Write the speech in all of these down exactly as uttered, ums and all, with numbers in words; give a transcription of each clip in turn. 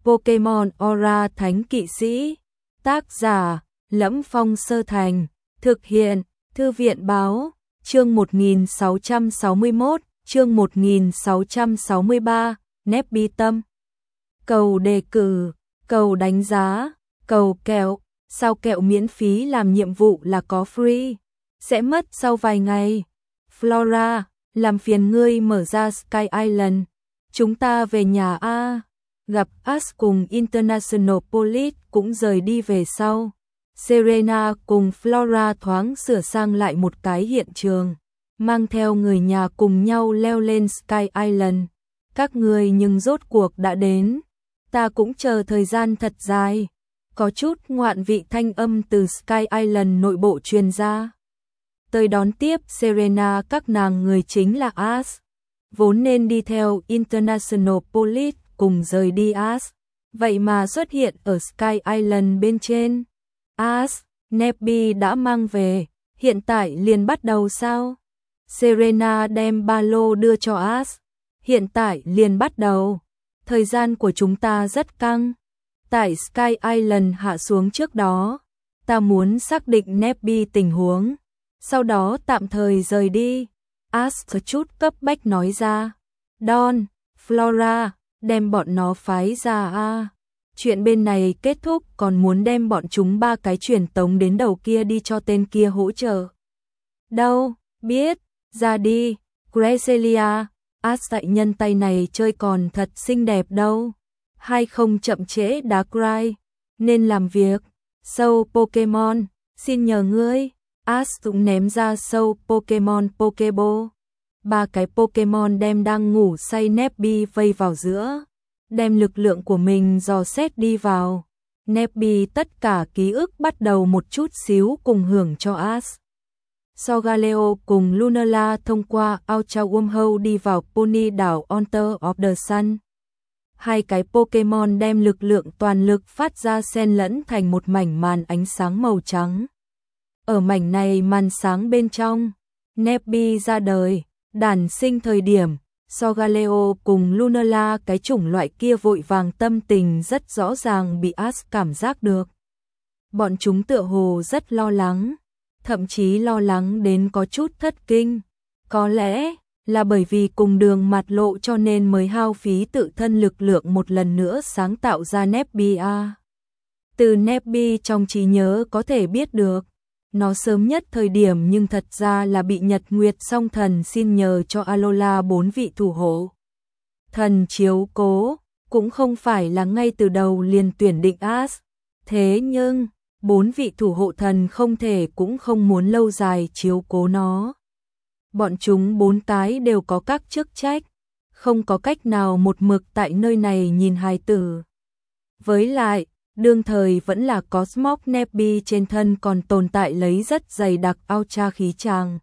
Pokemon Aura Thánh Kỵ Sĩ. Tác giả: Lẫm Phong Sơ Thành. Thực hiện: Thư viện báo. Chương một nghìn sáu trăm sáu mươi mốt, chương một nghìn sáu trăm sáu mươi ba, Nebby Tâm. Cầu đề cử, cầu đánh giá, cầu kẹo. Sao kẹo miễn phí làm nhiệm vụ là có free, sẽ mất sau vài ngày. Flora, làm phiền ngươi mở ra Sky Island. Chúng ta về nhà a. Gặp Ash cùng International Police cũng rời đi về sau. Serena cùng Flora thoáng sửa sang lại một cái hiện trường, mang theo người nhà cùng nhau leo lên Sky Island. Các người nhưng rốt cuộc đã đến. Ta cũng chờ thời gian thật dài. Có chút ngoạn vị thanh âm từ Sky Island nội bộ truyền ra. Tới đón tiếp Serena các nàng người chính là Ash. Vốn nên đi theo International Police cùng rời đi Ash, vậy mà xuất hiện ở Sky Island bên trên. Ash, Nebby đã mang về, hiện tại liền bắt đầu sao? Serena đem ba lô đưa cho Ash. Hiện tại liền bắt đầu. Thời gian của chúng ta rất căng. Tại Sky Island hạ xuống trước đó, ta muốn xác định Nebby tình huống, sau đó tạm thời rời đi. Ash có chút cấp bách nói ra. Don, Flora, đem bọn nó phái ra a. Chuyện bên này kết thúc còn muốn đem bọn chúng ba cái truyền tống đến đầu kia đi cho tên kia hỗ trợ. Đâu, biết, ra đi, Gracelia. Ash tại nhân tay này chơi còn thật xinh đẹp đâu. Hay không chậm trễ Darkrai, nên làm việc. Sâu Pokemon, xin nhờ ngươi. Ash cũng ném ra sâu Pokemon Pokeball. Ba cái Pokemon đem đang ngủ say Nebby vây vào giữa, đem lực lượng của mình dò xét đi vào. Nebby tất cả ký ức bắt đầu một chút xíu cùng hưởng cho Ash. Solgaleo cùng Lunala thông qua Ultra Wormhole đi vào Pony đảo Altar of the Sun. Hai cái Pokemon đem lực lượng toàn lực phát ra xen lẫn thành một mảnh màn ánh sáng màu trắng. Ở mảnh này màn sáng bên trong, Nebby ra đời, đản sinh thời điểm, Solgaleo cùng Lunala cái chủng loại kia vội vàng tâm tình rất rõ ràng bị Ash cảm giác được. Bọn chúng tựa hồ rất lo lắng, thậm chí lo lắng đến có chút thất kinh. Có lẽ là bởi vì cùng đường mặt lộ cho nên mới hao phí tự thân lực lượng một lần nữa sáng tạo ra Nebby a. Từ Nebby trong trí nhớ có thể biết được, nó sớm nhất thời điểm nhưng thật ra là bị Nhật Nguyệt Song Thần xin nhờ cho Alola bốn vị thủ hộ thần chiếu cố, cũng không phải là ngay từ đầu liền tuyển định Ash. Thế nhưng, bốn vị thủ hộ thần không thể cũng không muốn lâu dài chiếu cố nó. Bọn chúng bốn cái đều có các chức trách, không có cách nào một mực tại nơi này nhìn hài tử. Với lại, đương thời vẫn là Cosmog Nebby trên thân còn tồn tại lấy rất dày đặc Ultra khí tràng.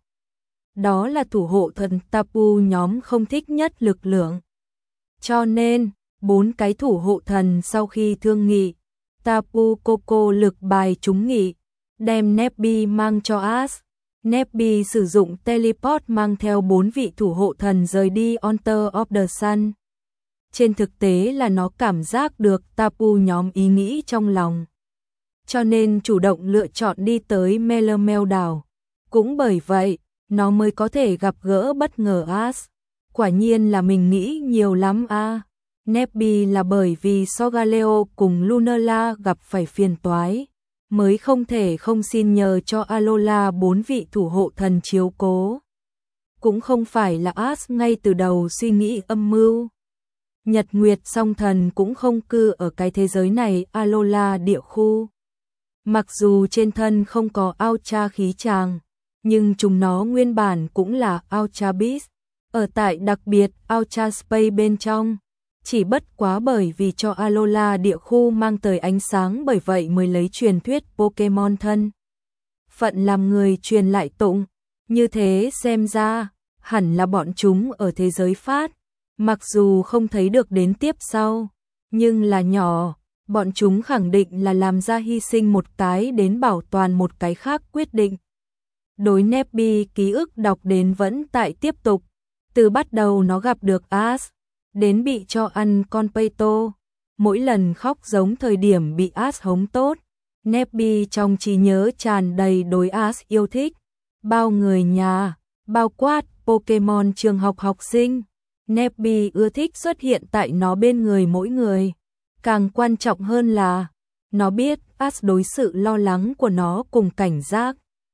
Đó là thủ hộ thần Tapu nhóm không thích nhất lực lượng. Cho nên, bốn cái thủ hộ thần sau khi thương nghị, Tapu Koko lực bài chúng nghị, đem Nebby mang cho Ash. Nebby sử dụng teleport mang theo bốn vị thủ hộ thần rời đi Altar of the Sun. Trên thực tế là nó cảm giác được Tapu nhóm ý nghĩ trong lòng, cho nên chủ động lựa chọn đi tới Melemel đảo. Cũng bởi vậy, nó mới có thể gặp gỡ bất ngờ Ash. Quả nhiên là mình nghĩ nhiều lắm a. À. Nebby là bởi vì Solgaleo cùng Lunala gặp phải phiền toái, mới không thể không xin nhờ cho Alola bốn vị thủ hộ thần chiếu cố. Cũng không phải là Ash ngay từ đầu suy nghĩ âm mưu. Nhật Nguyệt Song Thần cũng không cư ở cái thế giới này Alola địa khu. Mặc dù trên thân không có Ultra khí tràng, nhưng chúng nó nguyên bản cũng là Ultra Beast, ở tại đặc biệt Ultra Space bên trong. Chỉ bất quá bởi vì cho Alola địa khu mang tới ánh sáng, bởi vậy mới lấy truyền thuyết Pokemon thân phận làm người truyền lại tụng. Như thế xem ra, hẳn là bọn chúng ở thế giới phát. Mặc dù không thấy được đến tiếp sau, nhưng là nhỏ, bọn chúng khẳng định là làm ra hy sinh một cái đến bảo toàn một cái khác quyết định. Đối Nebby ký ức đọc đến vẫn tại tiếp tục, từ bắt đầu nó gặp được Ash, đến bị cho ăn con Peito, mỗi lần khóc giống thời điểm bị Ash hống tốt. Nebby trong trí nhớ tràn đầy đối Ash yêu thích. Bao người nhà, bao quát Pokemon trường học học sinh. Nebby ưa thích xuất hiện tại nó bên người mỗi người. Càng quan trọng hơn là, nó biết Ash đối sự lo lắng của nó cùng cảnh giác.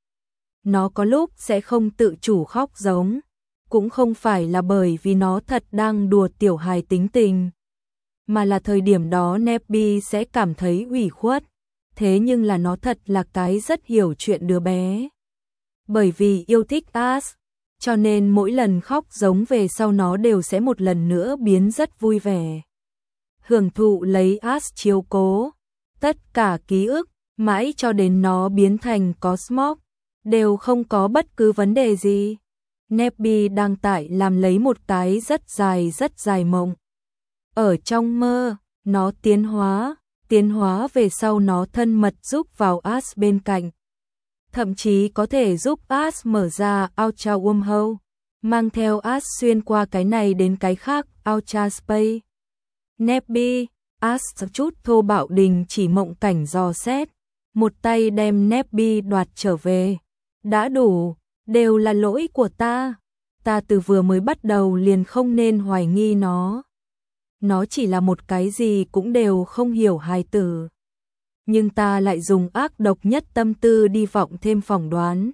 Nó có lúc sẽ không tự chủ khóc giống. Cũng không phải là bởi vì nó thật đang đùa tiểu hài tính tình. Mà là thời điểm đó Nebby sẽ cảm thấy ủy khuất. Thế nhưng là nó thật là cái rất hiểu chuyện đứa bé. Bởi vì yêu thích Ash, cho nên mỗi lần khóc giống về sau nó đều sẽ một lần nữa biến rất vui vẻ. Hưởng thụ lấy Ash chiếu cố. Tất cả ký ức, mãi cho đến nó biến thành Cosmog, đều không có bất cứ vấn đề gì. Nebby đang tại làm lấy một cái rất dài rất dài mộng. Ở trong mơ, nó tiến hóa, tiến hóa về sau nó thân mật giúp vào Ash bên cạnh. Thậm chí có thể giúp Ash mở ra Ultra Wormhole, mang theo Ash xuyên qua cái này đến cái khác, Ultra Space. Nebby, Ash chút thô bạo đình chỉ mộng cảnh dò xét, một tay đem Nebby đoạt trở về. Đã đủ, đều là lỗi của ta. Ta từ vừa mới bắt đầu liền không nên hoài nghi nó. Nó chỉ là một cái gì cũng đều không hiểu hài tử. Nhưng ta lại dùng ác độc nhất tâm tư đi vọng thêm phỏng đoán.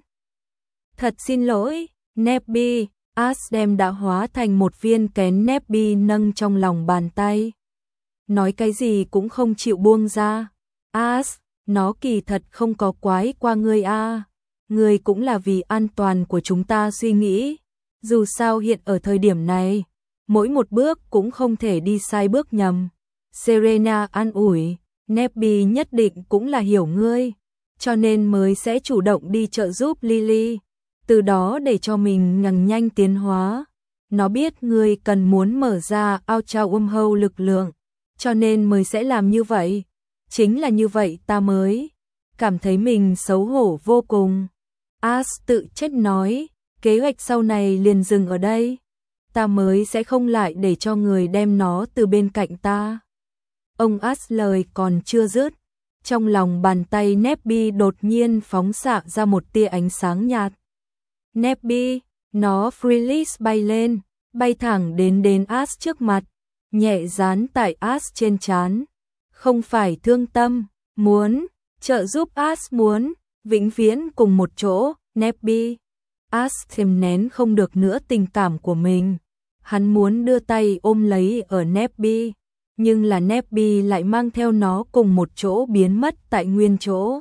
Thật xin lỗi, Nebby. Ash đem đã hóa thành một viên kén Nebby nâng trong lòng bàn tay. Nói cái gì cũng không chịu buông ra. Ash, nó kỳ thật không có quái qua ngươi a. Ngươi cũng là vì an toàn của chúng ta suy nghĩ. Dù sao hiện ở thời điểm này, mỗi một bước cũng không thể đi sai bước nhầm. Serena an ủi, Nebby nhất định cũng là hiểu ngươi, cho nên mới sẽ chủ động đi trợ giúp Lily, từ đó để cho mình ngằng nhanh tiến hóa. Nó biết ngươi cần muốn mở ra Ultra Wormhole lực lượng, cho nên mới sẽ làm như vậy. Chính là như vậy ta mới cảm thấy mình xấu hổ vô cùng. Ash tự trách nói, kế hoạch sau này liền dừng ở đây. Ta mới sẽ không lại để cho người đem nó từ bên cạnh ta. Ông Ash lời còn chưa dứt, trong lòng bàn tay Nebby đột nhiên phóng xạ ra một tia ánh sáng nhạt. Nebby, nó freelance bay lên, bay thẳng đến đến Ash trước mặt, nhẹ dán tại Ash trên trán. Không phải thương tâm, muốn trợ giúp Ash, muốn vĩnh viễn cùng một chỗ. Nebby, Ash thèm nén không được nữa tình cảm của mình. Hắn muốn đưa tay ôm lấy ở Nebby, nhưng là Nebby lại mang theo nó cùng một chỗ biến mất tại nguyên chỗ.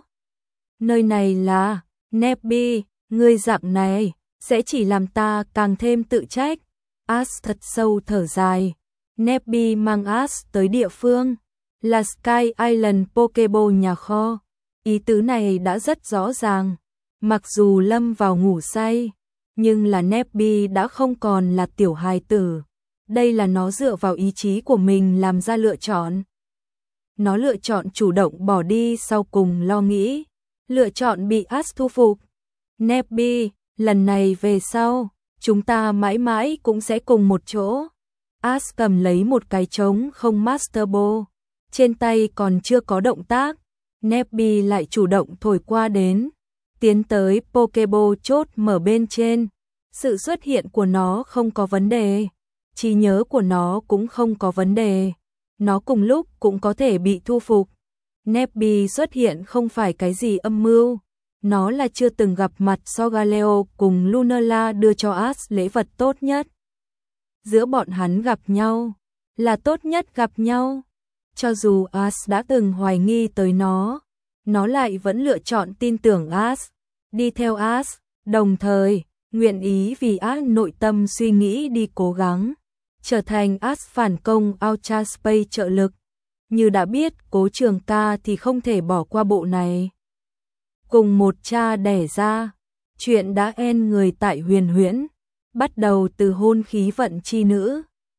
Nơi này là, Nebby, ngươi dạng này sẽ chỉ làm ta càng thêm tự trách. Ash thật sâu thở dài. Nebby mang Ash tới địa phương là Sky Island Pokeball nhà kho. Ý tứ này đã rất rõ ràng. Mặc dù lâm vào ngủ say, nhưng là Nebby đã không còn là tiểu hài tử. Đây là nó dựa vào ý chí của mình làm ra lựa chọn. Nó lựa chọn chủ động bỏ đi sau cùng lo nghĩ. Lựa chọn bị Ash thu phục. Nebby, lần này về sau, chúng ta mãi mãi cũng sẽ cùng một chỗ. Ash cầm lấy một cái trống không Master Ball. Trên tay còn chưa có động tác. Nebby lại chủ động thổi qua đến. Tiến tới Pokeball chốt mở bên trên. Sự xuất hiện của nó không có vấn đề. Trí nhớ của nó cũng không có vấn đề. Nó cùng lúc cũng có thể bị thu phục. Nebby xuất hiện không phải cái gì âm mưu. Nó là chưa từng gặp mặt Solgaleo cùng Lunala đưa cho Ash lễ vật tốt nhất. Giữa bọn hắn gặp nhau, là tốt nhất gặp nhau. Cho dù Ash đã từng hoài nghi tới nó, nó lại vẫn lựa chọn tin tưởng Ash, đi theo Ash, đồng thời nguyện ý vì Ash nội tâm suy nghĩ đi cố gắng, trở thành Ash phản công Ultra Space trợ lực. Như đã biết Cố Trường Ca thì không thể bỏ qua bộ này. Cùng một cha đẻ ra, chuyện đã end người tại Huyền Huyễn, bắt đầu từ hôn khí vận chi nữ.